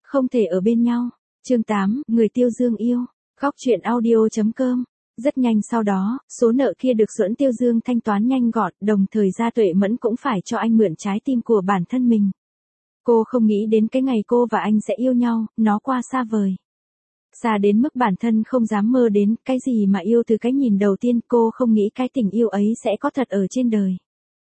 Không thể ở bên nhau. Chương 8, người Tiêu Dương yêu. Góc truyện audio.com. Rất nhanh sau đó, số nợ kia được Duẫn Tiêu Dương thanh toán nhanh gọn, đồng thời Gia Tuệ Mẫn cũng phải cho anh mượn trái tim của bản thân mình. Cô không nghĩ đến cái ngày cô và anh sẽ yêu nhau, nó qua xa vời. Xa đến mức bản thân không dám mơ đến, cái gì mà yêu từ cái nhìn đầu tiên, cô không nghĩ cái tình yêu ấy sẽ có thật ở trên đời.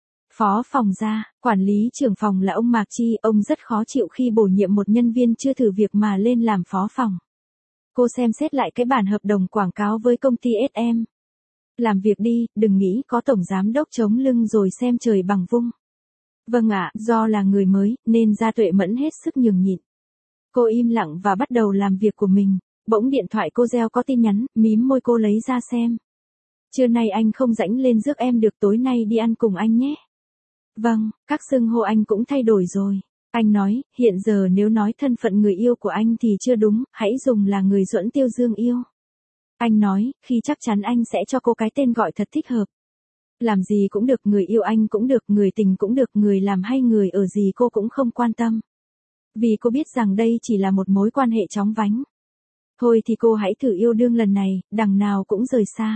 Phó phòng Gia, quản lý trưởng phòng là ông Mạc Chi, ông rất khó chịu khi bổ nhiệm một nhân viên chưa thử việc mà lên làm phó phòng. Cô xem xét lại cái bản hợp đồng quảng cáo với công ty SM. Làm việc đi, đừng nghĩ có tổng giám đốc chống lưng rồi xem trời bằng vung. Vâng ạ, do là người mới, nên Gia Tuệ Mẫn hết sức nhường nhịn. Cô im lặng và bắt đầu làm việc của mình. Bỗng điện thoại cô reo có tin nhắn, mím môi cô lấy ra xem. Trưa nay anh không rảnh lên rước em được, tối nay đi ăn cùng anh nhé. Vâng, các xưng hô anh cũng thay đổi rồi. Anh nói, hiện giờ nếu nói thân phận người yêu của anh thì chưa đúng, hãy dùng là người Duẫn Tiêu Dương yêu. Anh nói, khi chắc chắn anh sẽ cho cô cái tên gọi thật thích hợp. Làm gì cũng được, người yêu anh cũng được, người tình cũng được, người làm hay người ở gì cô cũng không quan tâm. Vì cô biết rằng đây chỉ là một mối quan hệ chóng vánh. Thôi thì cô hãy thử yêu đương lần này, đằng nào cũng rời xa.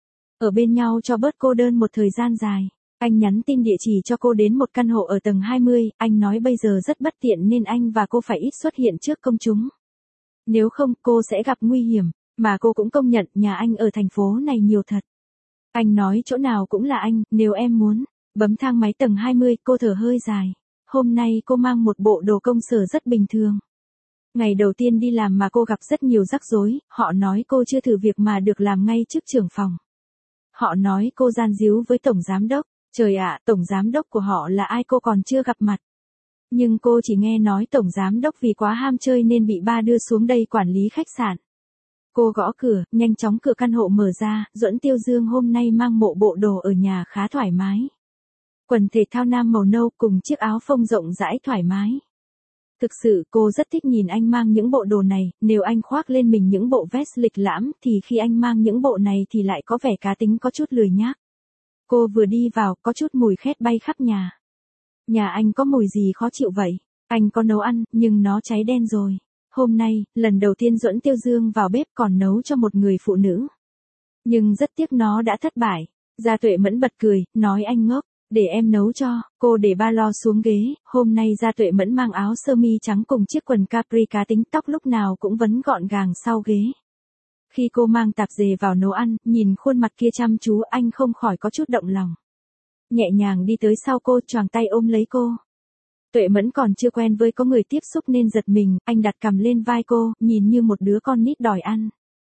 Ở bên nhau cho bớt cô đơn một thời gian dài. Anh nhắn tin địa chỉ cho cô đến một căn hộ ở tầng 20, anh nói bây giờ rất bất tiện nên anh và cô phải ít xuất hiện trước công chúng. Nếu không, cô sẽ gặp nguy hiểm, mà cô cũng công nhận nhà anh ở thành phố này nhiều thật. Anh nói chỗ nào cũng là anh, nếu em muốn. Bấm thang máy tầng 20, cô thở hơi dài. Hôm nay cô mang một bộ đồ công sở rất bình thường. Ngày đầu tiên đi làm mà cô gặp rất nhiều rắc rối, họ nói cô chưa thử việc mà được làm ngay trước trưởng phòng. Họ nói cô gian díu với tổng giám đốc. Trời ạ, tổng giám đốc của họ là ai cô còn chưa gặp mặt. Nhưng cô chỉ nghe nói tổng giám đốc vì quá ham chơi nên bị ba đưa xuống đây quản lý khách sạn. Cô gõ cửa, nhanh chóng cửa căn hộ mở ra, Duẫn Tiêu Dương hôm nay mang bộ đồ ở nhà khá thoải mái. Quần thể thao nam màu nâu cùng chiếc áo phông rộng rãi thoải mái. Thực sự cô rất thích nhìn anh mang những bộ đồ này, nếu anh khoác lên mình những bộ vest lịch lãm thì khi anh mang những bộ này thì lại có vẻ cá tính có chút lười nhác. Cô vừa đi vào, có chút mùi khét bay khắp nhà. Nhà anh có mùi gì khó chịu vậy? Anh có nấu ăn, nhưng nó cháy đen rồi. Hôm nay, lần đầu tiên Duẫn Tiêu Dương vào bếp còn nấu cho một người phụ nữ. Nhưng rất tiếc nó đã thất bại. Gia Tuệ Mẫn bật cười, nói anh ngốc, để em nấu cho. Cô để ba lô xuống ghế, hôm nay Gia Tuệ Mẫn mang áo sơ mi trắng cùng chiếc quần capri cá tính, tóc lúc nào cũng vấn gọn gàng sau ghế. Khi cô mang tạp dề vào nấu ăn, nhìn khuôn mặt kia chăm chú, anh không khỏi có chút động lòng. Nhẹ nhàng đi tới sau cô, choàng tay ôm lấy cô. Tuệ Mẫn còn chưa quen với có người tiếp xúc nên giật mình, anh đặt cằm lên vai cô, nhìn như một đứa con nít đòi ăn.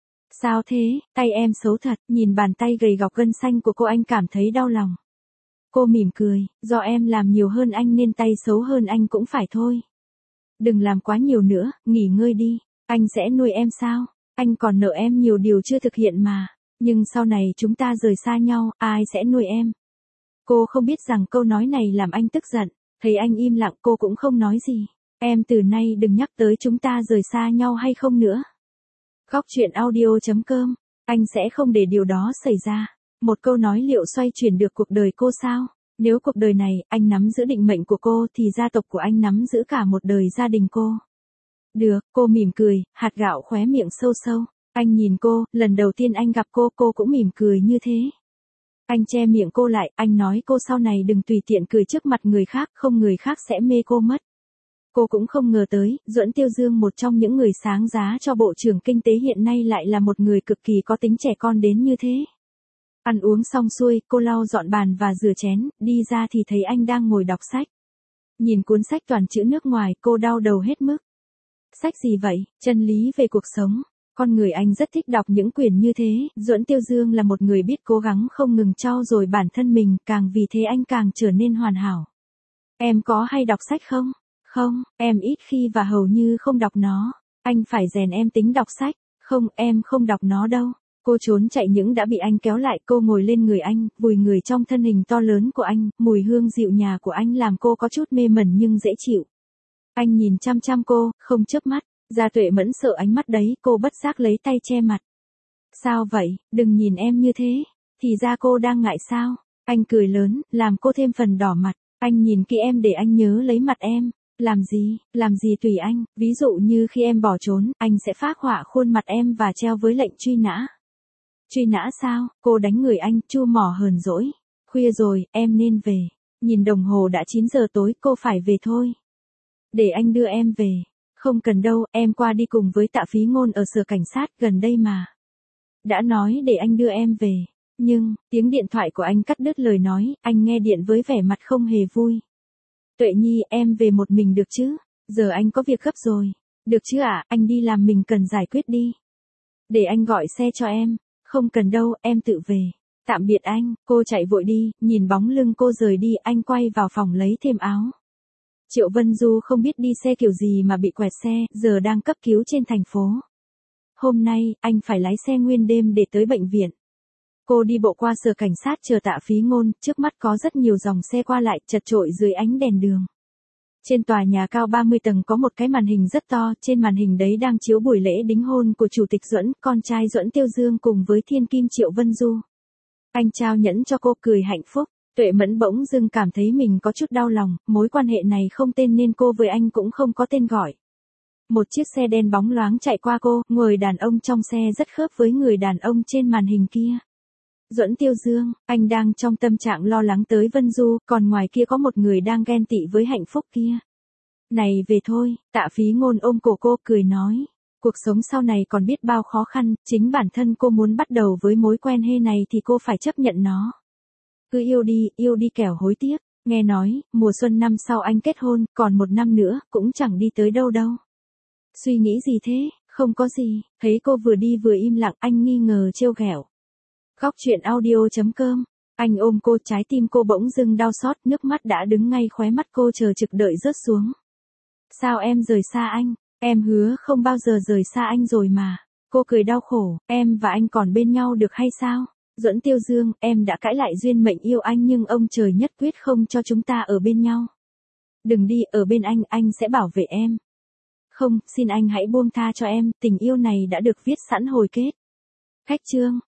Sao thế, tay em xấu thật, nhìn bàn tay gầy gọc gân xanh của cô anh cảm thấy đau lòng. Cô mỉm cười, do em làm nhiều hơn anh nên tay xấu hơn anh cũng phải thôi. Đừng làm quá nhiều nữa, nghỉ ngơi đi, anh sẽ nuôi em sao? Anh còn nợ em nhiều điều chưa thực hiện mà, nhưng sau này chúng ta rời xa nhau, ai sẽ nuôi em? Cô không biết rằng câu nói này làm anh tức giận, thấy anh im lặng cô cũng không nói gì. Em từ nay đừng nhắc tới chúng ta rời xa nhau hay không nữa. Góc truyện audio.com, anh sẽ không để điều đó xảy ra. Một câu nói liệu xoay chuyển được cuộc đời cô sao? Nếu cuộc đời này, anh nắm giữ định mệnh của cô thì gia tộc của anh nắm giữ cả một đời gia đình cô. Được, cô mỉm cười, hạt gạo khóe miệng sâu sâu. Anh nhìn cô, lần đầu tiên anh gặp cô cũng mỉm cười như thế. Anh che miệng cô lại, anh nói cô sau này đừng tùy tiện cười trước mặt người khác, không người khác sẽ mê cô mất. Cô cũng không ngờ tới, Duẫn Tiêu Dương một trong những người sáng giá cho Bộ trưởng Kinh tế hiện nay lại là một người cực kỳ có tính trẻ con đến như thế. Ăn uống xong xuôi, cô lau dọn bàn và rửa chén, đi ra thì thấy anh đang ngồi đọc sách. Nhìn cuốn sách toàn chữ nước ngoài, cô đau đầu hết mức. Sách gì vậy? Chân lý về cuộc sống. Con người anh rất thích đọc những quyển như thế, Duẫn Tiêu Dương là một người biết cố gắng không ngừng trau dồi bản thân mình, càng vì thế anh càng trở nên hoàn hảo. Em có hay đọc sách không? Không, em ít khi và hầu như không đọc nó. Anh phải rèn em tính đọc sách. Không, em không đọc nó đâu. Cô trốn chạy những đã bị anh kéo lại, cô ngồi lên người anh, vùi người trong thân hình to lớn của anh, mùi hương dịu nhà của anh làm cô có chút mê mẩn nhưng dễ chịu. Anh nhìn chăm chăm cô, không chớp mắt. Gia Tuệ Mẫn sợ ánh mắt đấy, cô bất giác lấy tay che mặt. Sao vậy, đừng nhìn em như thế, thì ra cô đang ngại sao? Anh cười lớn, làm cô thêm phần đỏ mặt. Anh nhìn kỹ em để anh nhớ lấy mặt em. Làm gì tùy anh, ví dụ như khi em bỏ trốn, anh sẽ phác họa khuôn mặt em và treo với lệnh truy nã. Truy nã sao, cô đánh người anh, chu mỏ hờn dỗi. Khuya rồi, em nên về. Nhìn đồng hồ đã 9 giờ tối, cô phải về thôi. Để anh đưa em về. Không cần đâu, em qua đi cùng với Tạ Phí Ngôn ở sở cảnh sát gần đây mà. Đã nói để anh đưa em về. Nhưng, tiếng điện thoại của anh cắt đứt lời nói, anh nghe điện với vẻ mặt không hề vui. Tuệ Nhi, em về một mình được chứ? Giờ anh có việc gấp rồi. Được chứ ạ, anh đi làm mình cần giải quyết đi. Để anh gọi xe cho em. Không cần đâu, em tự về. Tạm biệt anh, cô chạy vội đi, nhìn bóng lưng cô rời đi, anh quay vào phòng lấy thêm áo. Triệu Vân Du không biết đi xe kiểu gì mà bị quẹt xe, giờ đang cấp cứu trên thành phố. Hôm nay, anh phải lái xe nguyên đêm để tới bệnh viện. Cô đi bộ qua sở cảnh sát chờ Tạ Phí Ngôn, trước mắt có rất nhiều dòng xe qua lại, chật chội dưới ánh đèn đường. Trên tòa nhà cao 30 tầng có một cái màn hình rất to, trên màn hình đấy đang chiếu buổi lễ đính hôn của Chủ tịch Duẫn, con trai Duẫn Tiêu Dương cùng với thiên kim Triệu Vân Du. Anh trao nhẫn cho cô, cười hạnh phúc. Tuệ Mẫn bỗng dưng cảm thấy mình có chút đau lòng, mối quan hệ này không tên nên cô với anh cũng không có tên gọi. Một chiếc xe đen bóng loáng chạy qua cô, người đàn ông trong xe rất khớp với người đàn ông trên màn hình kia. Duẫn Tiêu Dương, anh đang trong tâm trạng lo lắng tới Vân Du, còn ngoài kia có một người đang ghen tị với hạnh phúc kia. Này về thôi, Tạ Phí Ngôn ôm cổ cô cười nói. Cuộc sống sau này còn biết bao khó khăn, chính bản thân cô muốn bắt đầu với mối quen hê này thì cô phải chấp nhận nó. Cứ yêu đi kẻo hối tiếc. Nghe nói, mùa xuân năm sau anh kết hôn, còn một năm nữa, cũng chẳng đi tới đâu đâu. Suy nghĩ gì thế, không có gì, thấy cô vừa đi vừa im lặng, anh nghi ngờ trêu ghẹo. Góc chuyện audio.com, anh ôm cô, trái tim cô bỗng dưng đau xót, nước mắt đã đứng ngay khóe mắt cô chờ trực đợi rớt xuống. Sao em rời xa anh, em hứa không bao giờ rời xa anh rồi mà. Cô cười đau khổ, em và anh còn bên nhau được hay sao? Duẫn Tiêu Dương, em đã cãi lại duyên mệnh yêu anh nhưng ông trời nhất quyết không cho chúng ta ở bên nhau. Đừng đi, ở bên anh sẽ bảo vệ em. Không, xin anh hãy buông tha cho em, tình yêu này đã được viết sẵn hồi kết. Khách chương.